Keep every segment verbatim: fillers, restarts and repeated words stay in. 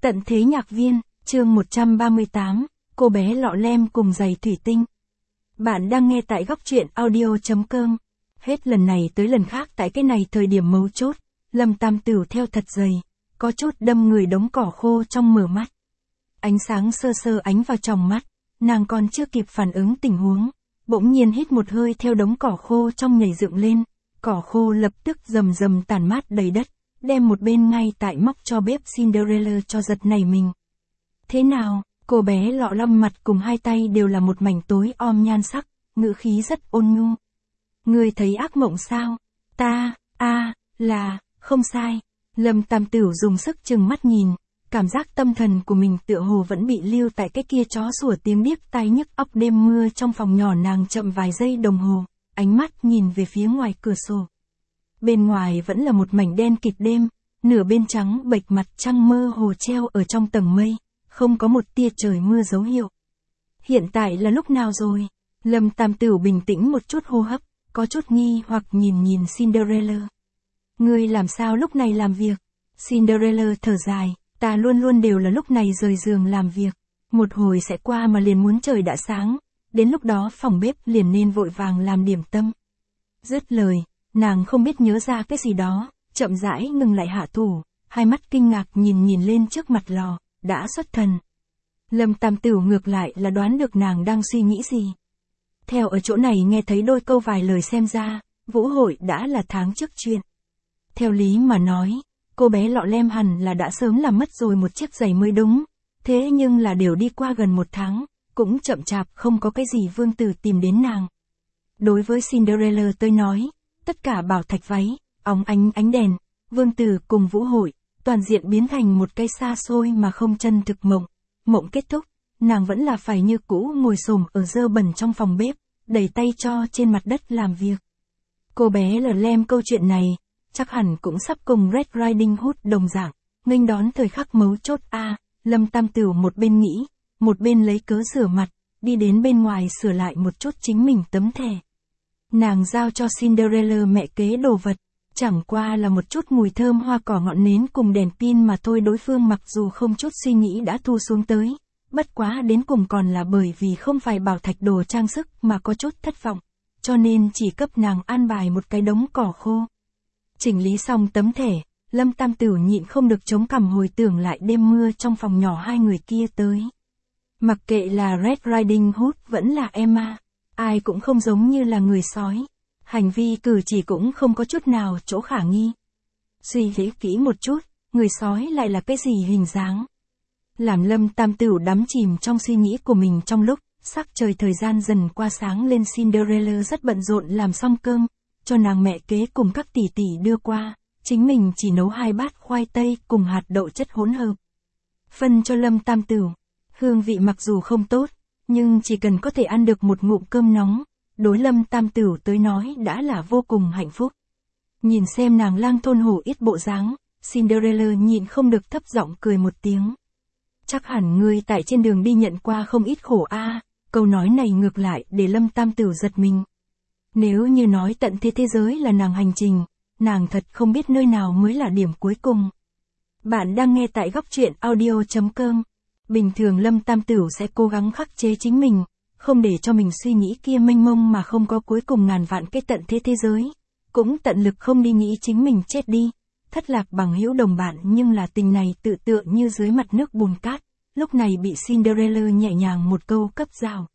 Tận thế nhạc viên, chương một trăm ba mươi tám, cô bé lọ lem cùng giày thủy tinh. Bạn đang nghe tại góc truyện audio chấm com. Hết lần này tới lần khác tại cái này thời điểm mấu chốt, Lâm Tam Tửu theo thật dày, có chút đâm người đống cỏ khô trong mở mắt. Ánh sáng sơ sơ ánh vào tròng mắt, nàng còn chưa kịp phản ứng tình huống, bỗng nhiên hít một hơi theo đống cỏ khô trong nhảy dựng lên, cỏ khô lập tức rầm rầm tản mát đầy đất, đem một bên ngay tại móc cho bếp Cinderella cho giật nảy mình. Thế nào, cô bé lọ lem mặt cùng hai tay đều là một mảnh tối om nhan sắc, ngữ khí rất ôn nhu. Ngươi thấy ác mộng sao? Ta, a, là, không sai. Lâm Tam Tửu dùng sức chừng mắt nhìn, cảm giác tâm thần của mình tựa hồ vẫn bị lưu tại cái kia chó sủa tiếng điếc tai nhức óc đêm mưa trong phòng nhỏ nàng chậm vài giây đồng hồ, ánh mắt nhìn về phía ngoài cửa sổ. Bên ngoài vẫn là một mảnh đen kịt đêm, nửa bên trắng bệch mặt trăng mơ hồ treo ở trong tầng mây, không có một tia trời mưa dấu hiệu. Hiện tại là lúc nào rồi? Lâm Tam Tửu bình tĩnh một chút hô hấp, có chút nghi hoặc nhìn nhìn Cinderella. Ngươi làm sao lúc này làm việc? Cinderella thở dài, ta luôn luôn đều là lúc này rời giường làm việc. Một hồi sẽ qua mà liền muốn trời đã sáng, đến lúc đó phòng bếp liền nên vội vàng làm điểm tâm. Dứt lời, nàng không biết nhớ ra cái gì đó, chậm rãi ngừng lại hạ thủ, hai mắt kinh ngạc nhìn nhìn lên trước mặt lò, đã xuất thần. Lâm Tam Tửu ngược lại là đoán được nàng đang suy nghĩ gì. Theo ở chỗ này nghe thấy đôi câu vài lời xem ra, vũ hội đã là tháng trước chuyện. Theo lý mà nói, cô bé lọ lem hẳn là đã sớm làm mất rồi một chiếc giày mới đúng, thế nhưng là đều đi qua gần một tháng, cũng chậm chạp không có cái gì vương tử tìm đến nàng. Đối với Cinderella tôi nói, tất cả bảo thạch váy, óng ánh ánh đèn, vương tử cùng vũ hội, toàn diện biến thành một cái xa xôi mà không chân thực mộng. Mộng kết thúc, nàng vẫn là phải như cũ ngồi xổm ở dơ bẩn trong phòng bếp, đẩy tay cho trên mặt đất làm việc. Cô bé lọ lem câu chuyện này, chắc hẳn cũng sắp cùng Red Riding Hood đồng dạng, nghênh đón thời khắc mấu chốt a. Lâm Tam Tửu một bên nghĩ, một bên lấy cớ rửa mặt, đi đến bên ngoài sửa lại một chút chính mình tấm thẻ. Nàng giao cho Cinderella mẹ kế đồ vật, chẳng qua là một chút mùi thơm hoa cỏ ngọn nến cùng đèn pin mà thôi. Đối phương mặc dù không chút suy nghĩ đã thu xuống tới, bất quá đến cùng còn là bởi vì không phải bảo thạch đồ trang sức mà có chút thất vọng, cho nên chỉ cấp nàng an bài một cái đống cỏ khô. Chỉnh lý xong tấm thẻ, Lâm Tam Tửu nhịn không được chống cằm hồi tưởng lại đêm mưa trong phòng nhỏ hai người kia tới. Mặc kệ là Red Riding Hood vẫn là Emma, ai cũng không giống như là người sói. Hành vi cử chỉ cũng không có chút nào chỗ khả nghi. Suy nghĩ kỹ một chút, người sói lại là cái gì hình dáng? Làm Lâm Tam Tửu đắm chìm trong suy nghĩ của mình trong lúc, sắc trời thời gian dần qua sáng lên. Cinderella rất bận rộn làm xong cơm, cho nàng mẹ kế cùng các tỷ tỷ đưa qua, chính mình chỉ nấu hai bát khoai tây cùng hạt đậu chất hỗn hợp. Phân cho Lâm Tam Tửu, hương vị mặc dù không tốt, nhưng chỉ cần có thể ăn được một ngụm cơm nóng, đối Lâm Tam Tửu tới nói đã là vô cùng hạnh phúc. Nhìn xem nàng lang thôn hổ ít bộ dáng, Cinderella nhịn không được thấp giọng cười một tiếng. Chắc hẳn ngươi tại trên đường đi nhận qua không ít khổ a. Câu nói này ngược lại để Lâm Tam Tửu giật mình. Nếu như nói tận thế thế giới là nàng hành trình, nàng thật không biết nơi nào mới là điểm cuối cùng. Bạn đang nghe tại góc truyện audio chấm com. Bình thường Lâm Tam Tửu sẽ cố gắng khắc chế chính mình, không để cho mình suy nghĩ kia mênh mông mà không có cuối cùng ngàn vạn cái tận thế thế giới, cũng tận lực không đi nghĩ chính mình chết đi, thất lạc bằng hữu đồng bạn. Nhưng là tình này tự tựa như dưới mặt nước bùn cát, lúc này bị Cinderella nhẹ nhàng một câu cấp rào.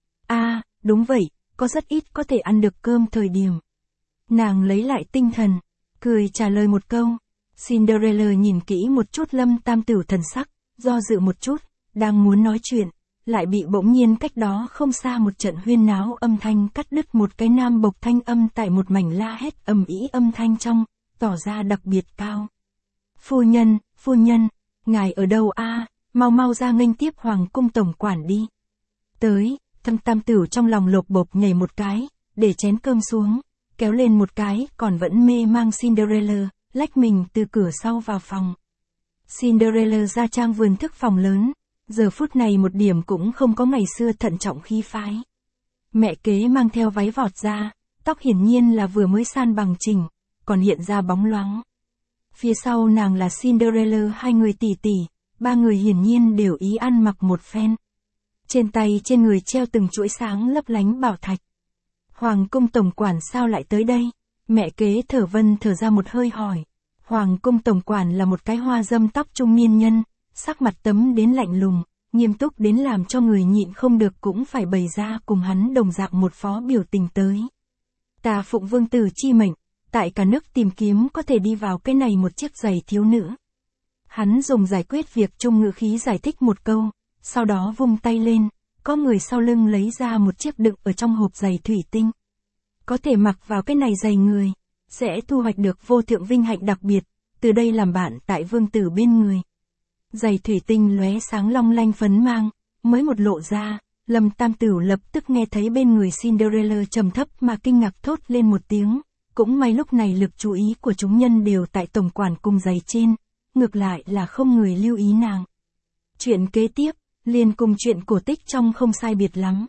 A, đúng vậy, có rất ít có thể ăn được cơm thời điểm. Nàng lấy lại tinh thần, cười trả lời một câu. Cinderella nhìn kỹ một chút Lâm Tam Tửu thần sắc, do dự một chút, đang muốn nói chuyện, lại bị bỗng nhiên cách đó không xa một trận huyên náo âm thanh cắt đứt. Một cái nam bộc thanh âm tại một mảnh la hét ầm ĩ âm thanh trong, tỏ ra đặc biệt cao. Phu nhân, phu nhân, ngài ở đâu a? Mau mau ra nghênh tiếp hoàng cung tổng quản đi. Tới, Thâm Tam Tửu trong lòng lột bột nhảy một cái, để chén cơm xuống, kéo lên một cái, còn vẫn mê mang Cinderella, lách mình từ cửa sau vào phòng. Cinderella ra trang vườn thức phòng lớn, giờ phút này một điểm cũng không có ngày xưa thận trọng khí phái. Mẹ kế mang theo váy vọt ra, tóc hiển nhiên là vừa mới san bằng chỉnh, còn hiện ra bóng loáng. Phía sau nàng là Cinderella hai người tỷ tỷ, ba người hiển nhiên đều ý ăn mặc một phen. Trên tay trên người treo từng chuỗi sáng lấp lánh bảo thạch. Hoàng cung tổng quản sao lại tới đây? Mẹ kế Thở Vân thở ra một hơi hỏi. Hoàng cung tổng quản là một cái hoa dâm tóc trung niên nhân, sắc mặt tấm đến lạnh lùng, nghiêm túc đến làm cho người nhịn không được cũng phải bày ra cùng hắn đồng dạng một phó biểu tình tới. Ta phụng vương tử chi mệnh, tại cả nước tìm kiếm có thể đi vào cái này một chiếc giày thiếu nữ. Hắn dùng giải quyết việc chung ngữ khí giải thích một câu, sau đó vung tay lên, có người sau lưng lấy ra một chiếc đựng ở trong hộp giày thủy tinh. Có thể mặc vào cái này giày người, sẽ thu hoạch được vô thượng vinh hạnh đặc biệt, từ đây làm bạn tại vương tử bên người. Giày thủy tinh lóe sáng long lanh phấn mang, mới một lộ ra, Lâm Tam Tửu lập tức nghe thấy bên người Cinderella trầm thấp mà kinh ngạc thốt lên một tiếng, cũng may lúc này lực chú ý của chúng nhân đều tại tổng quản cùng giày trên, ngược lại là không người lưu ý nàng. Chuyện kế tiếp, liền cùng chuyện cổ tích trong không sai biệt lắm.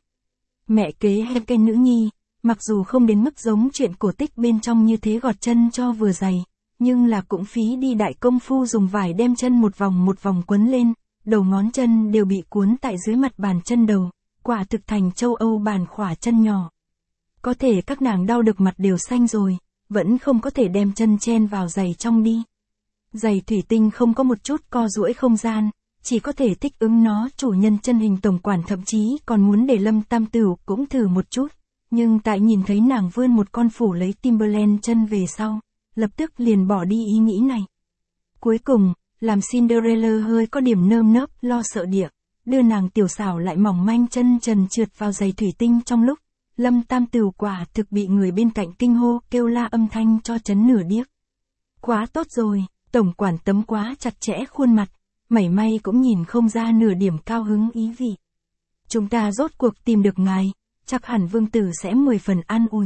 Mẹ kế hay cây nữ nhi, mặc dù không đến mức giống chuyện cổ tích bên trong như thế gọt chân cho vừa giày, nhưng là cũng phí đi đại công phu dùng vải đem chân một vòng một vòng quấn lên, đầu ngón chân đều bị cuốn tại dưới mặt bàn chân đầu, quả thực thành châu Âu bàn khỏa chân nhỏ. Có thể các nàng đau được mặt đều xanh rồi, vẫn không có thể đem chân chen vào giày trong đi. Giày thủy tinh không có một chút co duỗi không gian, chỉ có thể thích ứng nó chủ nhân chân hình tổng quản thậm chí còn muốn để Lâm Tam Tửu cũng thử một chút, nhưng tại nhìn thấy nàng vươn một con phủ lấy Timberland chân về sau, lập tức liền bỏ đi ý nghĩ này. Cuối cùng, làm Cinderella hơi có điểm nơm nớp lo sợ địa, đưa nàng tiểu xảo lại mỏng manh chân trần trượt vào giày thủy tinh trong lúc, Lâm Tam Tửu quả thực bị người bên cạnh kinh hô kêu la âm thanh cho chấn nửa điếc. Quá tốt rồi, tổng quản tấm quá chặt chẽ khuôn mặt, mảy may cũng nhìn không ra nửa điểm cao hứng ý vị. Chúng ta rốt cuộc tìm được ngài, chắc hẳn vương tử sẽ mười phần an ủi.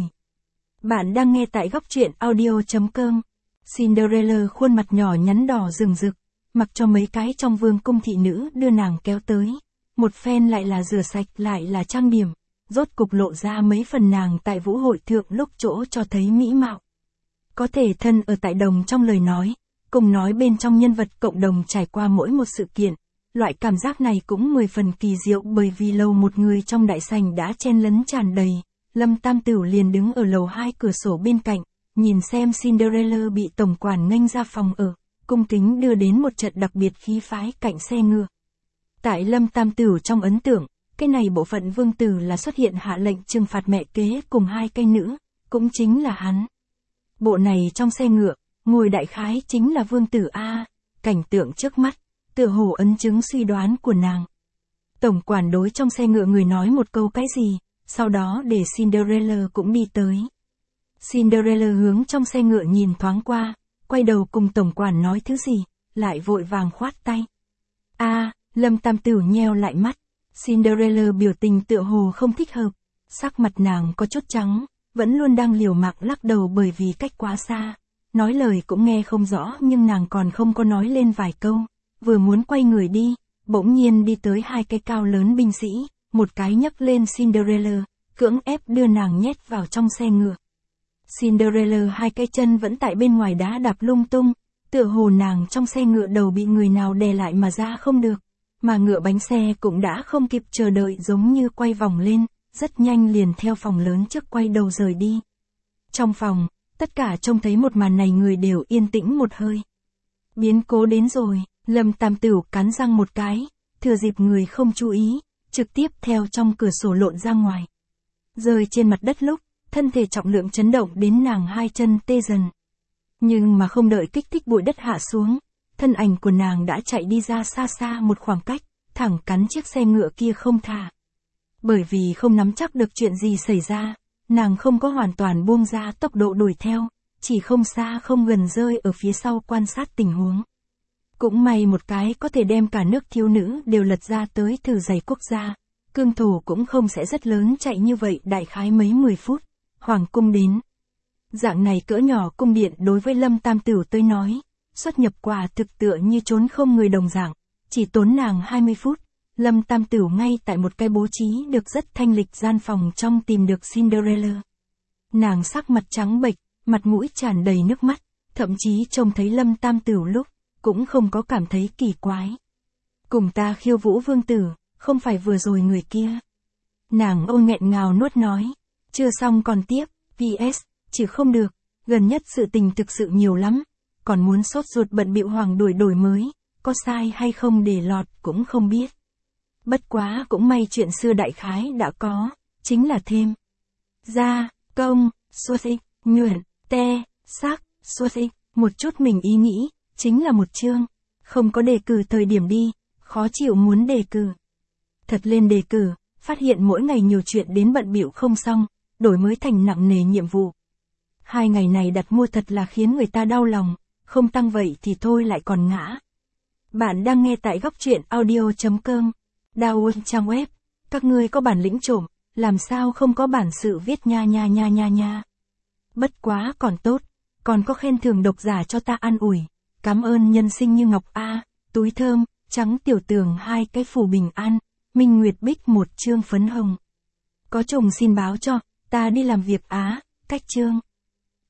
Bạn đang nghe tại góc truyện audio chấm com. Cinderella khuôn mặt nhỏ nhắn đỏ rừng rực, mặc cho mấy cái trong vương cung thị nữ đưa nàng kéo tới. Một phen lại là rửa sạch lại là trang điểm, rốt cục lộ ra mấy phần nàng tại vũ hội thượng lúc chỗ cho thấy mỹ mạo. Có thể thân ở tại đồng trong lời nói, cùng nói bên trong nhân vật cộng đồng trải qua mỗi một sự kiện, loại cảm giác này cũng mười phần kỳ diệu bởi vì lầu một người trong đại sảnh đã chen lấn tràn đầy. Lâm Tam Tửu liền đứng ở lầu hai cửa sổ bên cạnh, nhìn xem Cinderella bị tổng quản nghênh ra phòng ở, cung kính đưa đến một trận đặc biệt khí phái cạnh xe ngựa. Tại Lâm Tam Tửu trong ấn tượng, cái này bộ phận vương tử là xuất hiện hạ lệnh trừng phạt mẹ kế cùng hai cây nữ, cũng chính là hắn. Bộ này trong xe ngựa, ngồi đại khái chính là vương tử A, cảnh tượng trước mắt, tựa hồ ấn chứng suy đoán của nàng. Tổng quản đối trong xe ngựa người nói một câu cái gì, sau đó để Cinderella cũng đi tới. Cinderella hướng trong xe ngựa nhìn thoáng qua, quay đầu cùng tổng quản nói thứ gì, lại vội vàng khoát tay. A, Lâm Tam Tửu nheo lại mắt, Cinderella biểu tình tựa hồ không thích hợp, sắc mặt nàng có chút trắng, vẫn luôn đang liều mạng lắc đầu bởi vì cách quá xa, nói lời cũng nghe không rõ nhưng nàng còn không có nói lên vài câu, vừa muốn quay người đi, bỗng nhiên đi tới hai cái cao lớn binh sĩ, một cái nhấc lên Cinderella, cưỡng ép đưa nàng nhét vào trong xe ngựa. Cinderella hai cái chân vẫn tại bên ngoài đá đạp lung tung, tựa hồ nàng trong xe ngựa đầu bị người nào đè lại mà ra không được, mà ngựa bánh xe cũng đã không kịp chờ đợi giống như quay vòng lên, rất nhanh liền theo phòng lớn trước quay đầu rời đi. Trong phòng, tất cả trông thấy một màn này người đều yên tĩnh một hơi. Biến cố đến rồi, Lâm Tam Tửu cắn răng một cái, thừa dịp người không chú ý, trực tiếp theo trong cửa sổ lộn ra ngoài. Rơi trên mặt đất lúc, thân thể trọng lượng chấn động đến nàng hai chân tê dần. Nhưng mà không đợi kích thích bụi đất hạ xuống, thân ảnh của nàng đã chạy đi ra xa xa một khoảng cách, thẳng cắn chiếc xe ngựa kia không thả. Bởi vì không nắm chắc được chuyện gì xảy ra, nàng không có hoàn toàn buông ra tốc độ đuổi theo, chỉ không xa không gần rơi ở phía sau quan sát tình huống. Cũng may một cái có thể đem cả nước thiếu nữ đều lật ra tới thử giày quốc gia, cương thổ cũng không sẽ rất lớn chạy như vậy đại khái mấy mười phút, hoàng cung đến. Dạng này cỡ nhỏ cung điện đối với Lâm Tam Tửu tới nói, xuất nhập quả thực tựa như trốn không người đồng dạng, chỉ tốn nàng hai mươi phút. Lâm Tam Tửu ngay tại một cái bố trí được rất thanh lịch gian phòng trong tìm được Cinderella. Nàng sắc mặt trắng bệch, mặt mũi tràn đầy nước mắt, thậm chí trông thấy Lâm Tam Tửu lúc, cũng không có cảm thấy kỳ quái. Cùng ta khiêu vũ vương tử, không phải vừa rồi người kia. Nàng ôi nghẹn ngào nuốt nói. Chưa xong còn tiếp, pê ét, chứ không được, gần nhất sự tình thực sự nhiều lắm, còn muốn sốt ruột bận bịu hoàng đổi đổi mới, có sai hay không để lọt cũng không biết. Bất quá cũng may chuyện xưa đại khái đã có, chính là thêm. Gia, công, xuất ích, nhuận, te, sắc, xuất ích, một chút mình ý nghĩ, chính là một chương. Không có đề cử thời điểm đi, khó chịu muốn đề cử. Thật lên đề cử, phát hiện mỗi ngày nhiều chuyện đến bận bịu không xong, đổi mới thành nặng nề nhiệm vụ. Hai ngày này đặt mua thật là khiến người ta đau lòng, không tăng vậy thì thôi lại còn ngã. Bạn đang nghe tại góc truyện audio.com. Download trang web, các ngươi có bản lĩnh trộm, làm sao không có bản sự viết nha nha nha nha nha. Bất quá còn tốt, còn có khen thưởng độc giả cho ta an ủi. Cảm ơn nhân sinh như ngọc A, túi thơm, trắng tiểu tường hai cái phù bình an, Minh Nguyệt Bích một chương phấn hồng. Có chồng xin báo cho, ta đi làm việc Á, cách chương.